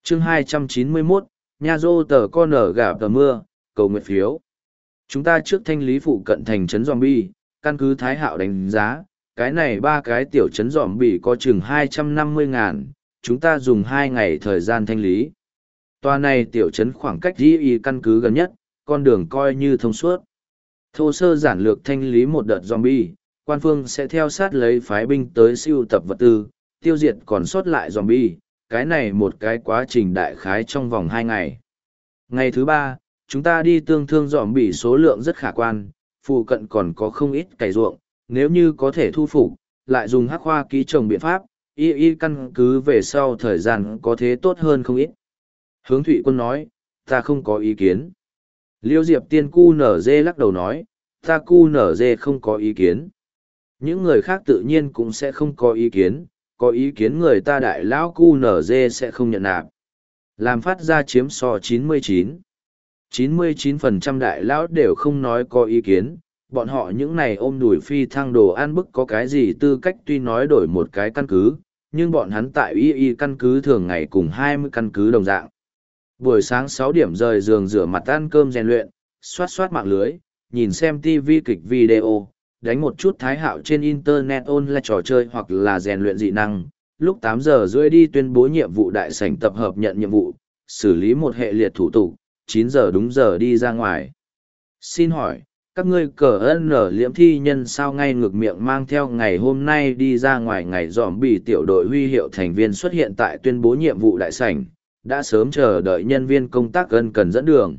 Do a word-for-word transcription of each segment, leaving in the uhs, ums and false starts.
chương hai trăm chín mươi mốt, nhà dô tờ con ở gà tờ mưa, cầu nguyện phiếu. Chúng ta trước thanh lý phụ cận thành trấn zombie, căn cứ Thái Hạo đánh giá, cái này ba cái tiểu trấn zombie có chừng hai trăm năm mươi ngàn, chúng ta dùng hai ngày thời gian thanh lý. Tòa này tiểu trấn khoảng cách di y căn cứ gần nhất, con đường coi như thông suốt. Thô sơ giản lược thanh lý một đợt zombie, quan phương sẽ theo sát lấy phái binh tới siêu tập vật tư, tiêu diệt còn sót lại zombie, cái này một cái quá trình đại khái trong vòng hai ngày. Ngày thứ ba, chúng ta đi tương thương zombie số lượng rất khả quan, phụ cận còn có không ít cày ruộng, nếu như có thể thu phục, lại dùng hắc hoa ký trồng biện pháp, y y căn cứ về sau thời gian có thế tốt hơn không ít. Hướng Thụy Quân nói, ta không có ý kiến. Liêu Diệp Tiên cu nở dê lắc đầu nói, ta cu nở dê không có ý kiến. Những người khác tự nhiên cũng sẽ không có ý kiến, có ý kiến người ta đại lão cu nở dê sẽ không nhận nạp. Làm phát ra chiếm so chín mươi chín. chín mươi chín phần trăm đại lão đều không nói có ý kiến, bọn họ những này ôm đùi phi thăng đồ ăn bức có cái gì tư cách tuy nói đổi một cái căn cứ, nhưng bọn hắn tại y y căn cứ thường ngày cùng hai mươi căn cứ đồng dạng. Buổi sáng sáu điểm rời giường rửa mặt ăn cơm rèn luyện, xoát xoát mạng lưới, nhìn xem ti vi kịch video, đánh một chút Thái Hạo trên internet online trò chơi hoặc là rèn luyện dị năng. Lúc tám giờ rưỡi đi tuyên bố nhiệm vụ đại sảnh tập hợp nhận nhiệm vụ, xử lý một hệ liệt thủ tục, chín giờ đúng giờ đi ra ngoài. Xin hỏi, các ngươi cờ ân ở liễm thi nhân sao ngay ngược miệng mang theo ngày hôm nay đi ra ngoài ngày dòm bị tiểu đội huy hiệu thành viên xuất hiện tại tuyên bố nhiệm vụ đại sảnh, đã sớm chờ đợi nhân viên công tác ân cần dẫn đường.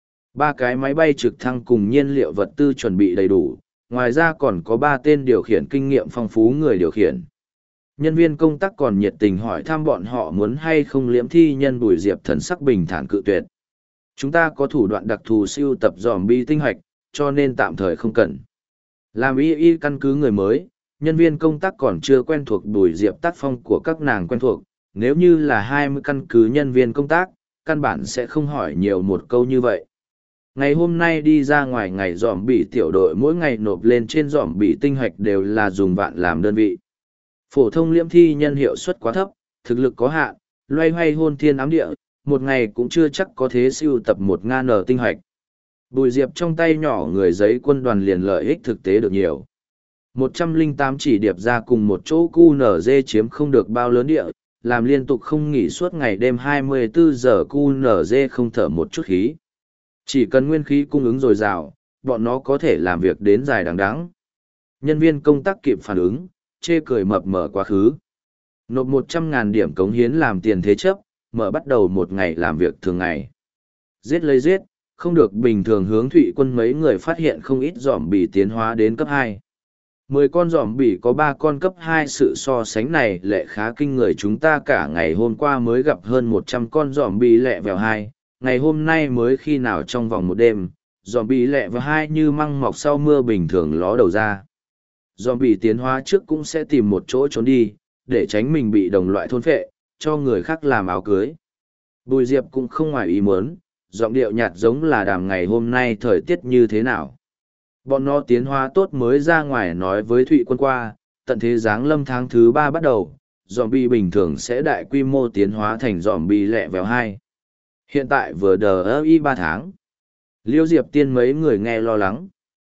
Ba cái máy bay trực thăng cùng nhiên liệu vật tư chuẩn bị đầy đủ, ngoài ra còn có ba tên điều khiển kinh nghiệm phong phú người điều khiển. Nhân viên công tác còn nhiệt tình hỏi thăm bọn họ muốn hay không liễm thi nhân Bùi Diệp thần sắc bình thản cự tuyệt. Chúng ta có thủ đoạn đặc thù siêu tập dòm bi tinh hoạch, cho nên tạm thời không cần. Làm y y căn cứ người mới, nhân viên công tác còn chưa quen thuộc Bùi Diệp tác phong của các nàng quen thuộc, nếu như là hai mươi căn cứ nhân viên công tác, căn bản sẽ không hỏi nhiều một câu như vậy. Ngày hôm nay đi ra ngoài ngày dòm bị tiểu đội mỗi ngày nộp lên trên dòm bị tinh hoạch đều là dùng vạn làm đơn vị. Phổ thông liễm thi nhân hiệu suất quá thấp, thực lực có hạn, loay hoay hôn thiên ám địa, một ngày cũng chưa chắc có thế siêu tập một ngàn nở tinh hoạch. Bùi Diệp trong tay nhỏ người giấy quân đoàn liền lợi ích thực tế được nhiều. một trăm lẻ tám chỉ điệp ra cùng một chỗ cu nở dê chiếm không được bao lớn địa, làm liên tục không nghỉ suốt ngày đêm hai mươi bốn giờ cu nở dê không thở một chút khí. Chỉ cần nguyên khí cung ứng dồi dào, bọn nó có thể làm việc đến dài đằng đẵng. Nhân viên công tác kịp phản ứng, chê cười mập mở quá khứ. Nộp một trăm ngàn điểm cống hiến làm tiền thế chấp, mở bắt đầu một ngày làm việc thường ngày. Giết lấy giết, không được bình thường hướng Thụy Quân mấy người phát hiện không ít giỏm bì tiến hóa đến cấp hai. Mười con giỏm bì có ba con cấp hai, sự so sánh này lệ khá kinh người, chúng ta cả ngày hôm qua mới gặp hơn một trăm con giỏm bì lẹ vèo hai, ngày hôm nay mới khi nào trong vòng một đêm, giỏm bì lẹ vèo hai như măng mọc sau mưa bình thường ló đầu ra. Giỏm bì tiến hóa trước cũng sẽ tìm một chỗ trốn đi, để tránh mình bị đồng loại thôn phệ, cho người khác làm áo cưới. Bùi Diệp cũng không ngoài ý muốn, giọng điệu nhạt giống là đàm ngày hôm nay thời tiết như thế nào. Bọn nó tiến hóa tốt mới ra ngoài nói với Thụy Quân qua, tận thế giáng lâm tháng thứ ba bắt đầu, zombie bình thường sẽ đại quy mô tiến hóa thành zombie lẹ vèo hai. Hiện tại vừa đờ y ba tháng. Liêu Diệp Tiên mấy người nghe lo lắng.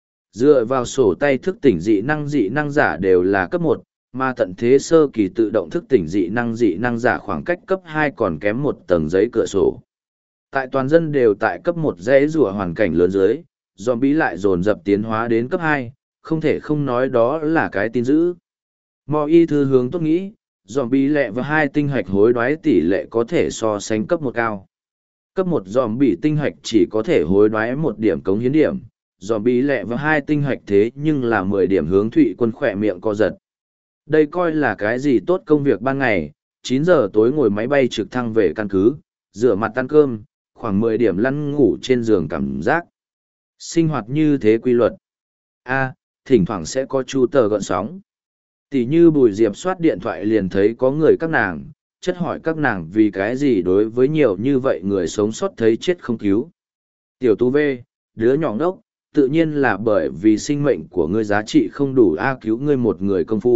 Dựa vào sổ tay thức tỉnh dị năng dị năng giả đều là cấp một, mà tận thế sơ kỳ tự động thức tỉnh dị năng dị năng giả khoảng cách cấp hai còn kém một tầng giấy cửa sổ. Tại toàn dân đều tại cấp một dãy rùa hoàn cảnh lớn dưới, zombie lại dồn dập tiến hóa đến cấp hai, không thể không nói đó là cái tin dữ. Mò y thư hướng tốt nghĩ, zombie lẹ và hai tinh hạch hối đoái tỷ lệ có thể so sánh cấp một cao. Cấp một zombie tinh hạch chỉ có thể hối đoái một điểm cống hiến điểm, zombie lẹ và hai tinh hạch thế nhưng là mười điểm. Hướng Thụy Quân khỏe miệng co giật. Đây coi là cái gì tốt công việc ban ngày, chín giờ tối ngồi máy bay trực thăng về căn cứ, rửa mặt ăn cơm, khoảng mười điểm lăn ngủ trên giường cảm giác. Sinh hoạt như thế quy luật. A, thỉnh thoảng sẽ có chu tờ gợn sóng. Tỷ như Bùi Diệp soát điện thoại liền thấy có người các nàng, chất hỏi các nàng vì cái gì đối với nhiều như vậy người sống sót thấy chết không cứu. Tiểu Tu V, đứa nhỏ ngốc, tự nhiên là bởi vì sinh mệnh của ngươi giá trị không đủ a, cứu ngươi một người công phu,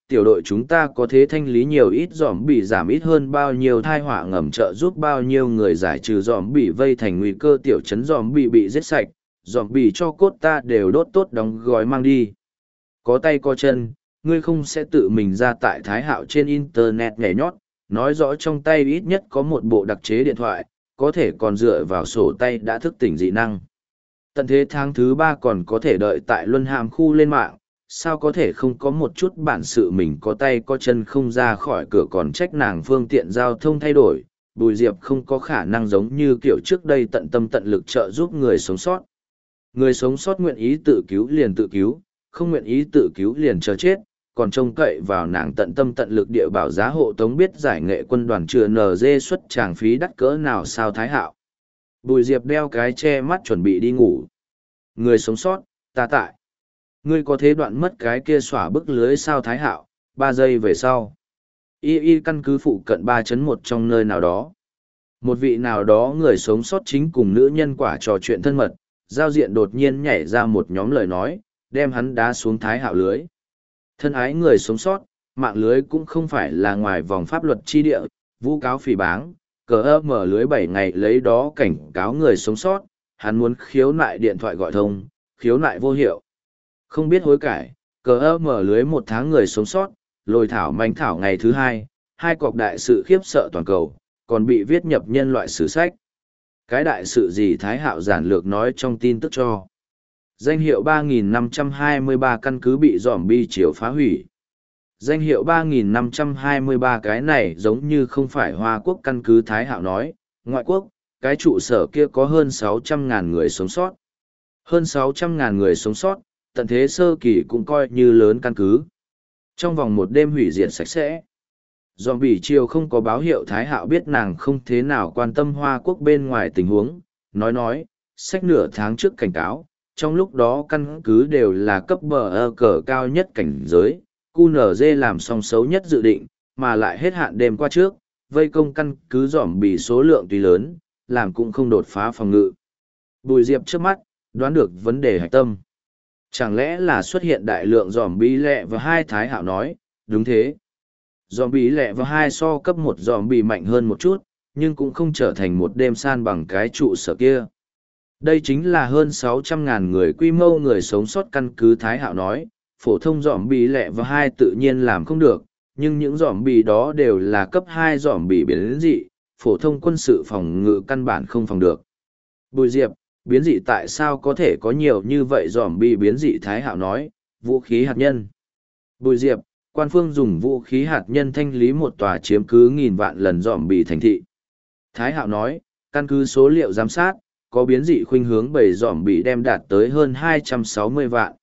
tiểu đội chúng ta có thế thanh lý nhiều ít dòm bị giảm ít hơn bao nhiêu thai họa ngầm trợ giúp bao nhiêu người giải trừ dòm bị vây thành nguy cơ tiểu chấn dòm bị bị giết sạch, dòm bị cho cốt ta đều đốt tốt đóng gói mang đi. Có tay có chân, ngươi không sẽ tự mình ra tại Thái Hạo trên Internet nhảy nhót, nói rõ trong tay ít nhất có một bộ đặc chế điện thoại, có thể còn dựa vào sổ tay đã thức tỉnh dị năng. Tận thế tháng thứ ba còn có thể đợi tại Luân Hàm khu lên mạng, sao có thể không có một chút bản sự mình có tay có chân không ra khỏi cửa còn trách nàng phương tiện giao thông thay đổi. Bùi Diệp không có khả năng giống như kiểu trước đây tận tâm tận lực trợ giúp người sống sót. Người sống sót nguyện ý tự cứu liền tự cứu, không nguyện ý tự cứu liền chờ chết, còn trông cậy vào nàng tận tâm tận lực địa bảo giá hộ tống biết giải nghệ quân đoàn chưa nờ dê xuất tràng phí đắt cỡ nào sao Thái Hạo. Bùi Diệp đeo cái che mắt chuẩn bị đi ngủ. Người sống sót, ta tại. Ngươi có thế đoạn mất cái kia xỏa bức lưới sao Thái Hạo, ba giây về sau. Y y căn cứ phụ cận ba chấn một trong nơi nào đó. Một vị nào đó người sống sót chính cùng nữ nhân quả trò chuyện thân mật, giao diện đột nhiên nhảy ra một nhóm lời nói, đem hắn đá xuống Thái Hạo lưới. Thân ái người sống sót, mạng lưới cũng không phải là ngoài vòng pháp luật chi địa, vu cáo phỉ báng, cờ ơ mở lưới bảy ngày lấy đó cảnh cáo người sống sót, hắn muốn khiếu nại điện thoại gọi thông, khiếu nại vô hiệu. Không biết hối cải, cờ ơ mở lưới một tháng người sống sót, lồi thảo manh thảo ngày thứ hai, hai cọc đại sự khiếp sợ toàn cầu, còn bị viết nhập nhân loại sử sách. Cái đại sự gì Thái Hạo giản lược nói trong tin tức cho. Danh hiệu ba nghìn năm trăm hai mươi ba căn cứ bị zombie chiều phá hủy. Danh hiệu ba nghìn năm trăm hai mươi ba cái này giống như không phải Hoa Quốc căn cứ Thái Hạo nói, ngoại quốc, cái trụ sở kia có hơn sáu trăm ngàn người sống sót. Hơn sáu trăm ngàn người sống sót, tận thế sơ kỳ cũng coi như lớn căn cứ. Trong vòng một đêm hủy diệt sạch sẽ. Zombie chiều không có báo hiệu Thái Hạo biết nàng không thế nào quan tâm Hoa Quốc bên ngoài tình huống, nói nói, sách nửa tháng trước cảnh cáo, trong lúc đó căn cứ đều là cấp bờ ơ cờ cao nhất cảnh giới, quy en giê làm xong xấu nhất dự định, mà lại hết hạn đêm qua trước, vây công căn cứ dòm bị số lượng tuy lớn, làm cũng không đột phá phòng ngự. Bùi Diệp trước mắt, đoán được vấn đề hạch tâm. Chẳng lẽ là xuất hiện đại lượng dòm bí lẹ và hai Thái Hạo nói, đúng thế. Dòm bí lẹ và hai so cấp một dòm bị mạnh hơn một chút, nhưng cũng không trở thành một đêm san bằng cái trụ sở kia. Đây chính là hơn sáu trăm ngàn người quy mô người sống sót căn cứ Thái Hạo nói, phổ thông dòm bì lẹ và hai tự nhiên làm không được, nhưng những dòm bì đó đều là cấp hai dòm bì biến dị, phổ thông quân sự phòng ngự căn bản không phòng được. Bùi Diệp, biến dị tại sao có thể có nhiều như vậy dòm bì biến dị Thái Hạo nói, vũ khí hạt nhân. Bùi Diệp, quan phương dùng vũ khí hạt nhân thanh lý một tòa chiếm cứ nghìn vạn lần dòm bì thành thị. Thái Hạo nói, căn cứ số liệu giám sát, có biến dị khuynh hướng bầy dòm bị đem đạt tới hơn hai trăm sáu mươi vạn.